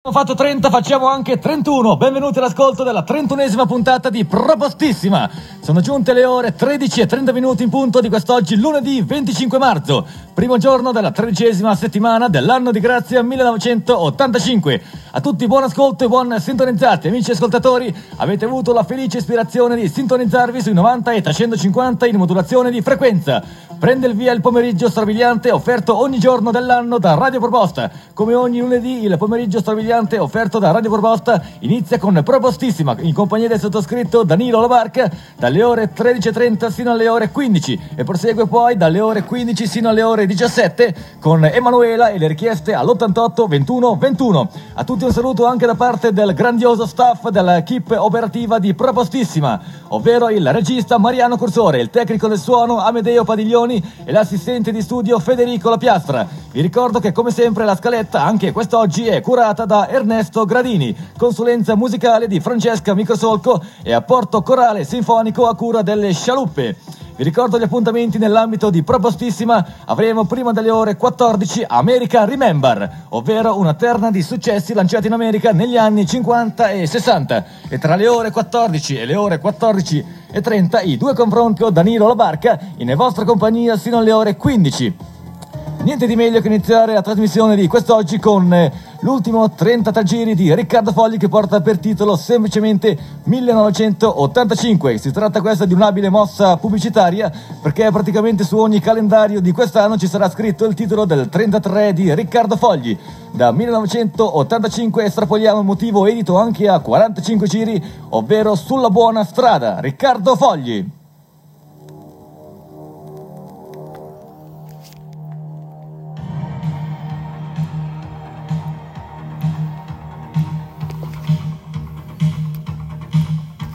Abbiamo fatto 30, facciamo anche 31. Benvenuti all'ascolto della 31esima puntata di Propostissima. Sono giunte le ore 13:30 in punto di quest'oggi, lunedì 25 marzo, primo giorno della 13esima settimana dell'anno di grazia 1985. A tutti buon ascolto e buon sintonizzati. Amici ascoltatori, avete avuto la felice ispirazione di sintonizzarvi sui 90 e 350 in modulazione di frequenza. Prende il via il pomeriggio strabiliante offerto ogni giorno dell'anno da Radio Proposta. Come ogni lunedì, il pomeriggio strabiliante offerto da Radio Proposta inizia con Propostissima in compagnia del sottoscritto Danilo La Barca dalle ore 13:30 sino alle ore 15 e prosegue poi dalle ore 15 sino alle ore 17 con Emanuela e le richieste all'88 21 21. A tutti un saluto anche da parte del grandioso staff dell'equipe operativa di Propostissima, ovvero il regista Mariano Cursore, il tecnico del suono Amedeo Padiglioni e l'assistente di studio Federico La Piastra. Vi ricordo che come sempre la scaletta anche quest'oggi è curata da Ernesto Gradini, consulenza musicale di Francesca Microsolco e apporto corale sinfonico a cura delle Scialuppe. Vi ricordo gli appuntamenti nell'ambito di Propostissima. Avremo prima delle ore 14 America Remember, ovvero una terna di successi lanciati in America negli anni 50 e 60. E tra le ore 14 e le ore 14:30 i due confronti con Danilo La Barca in vostra compagnia sino alle ore 15. Niente di meglio che iniziare la trasmissione di quest'oggi con l'ultimo 33 giri di Riccardo Fogli, che porta per titolo semplicemente 1985. Si tratta questa di un'abile mossa pubblicitaria, perché praticamente su ogni calendario di quest'anno ci sarà scritto il titolo del 33 di Riccardo Fogli. Da 1985 estrapoliamo il motivo edito anche a 45 giri, ovvero Sulla buona strada, Riccardo Fogli.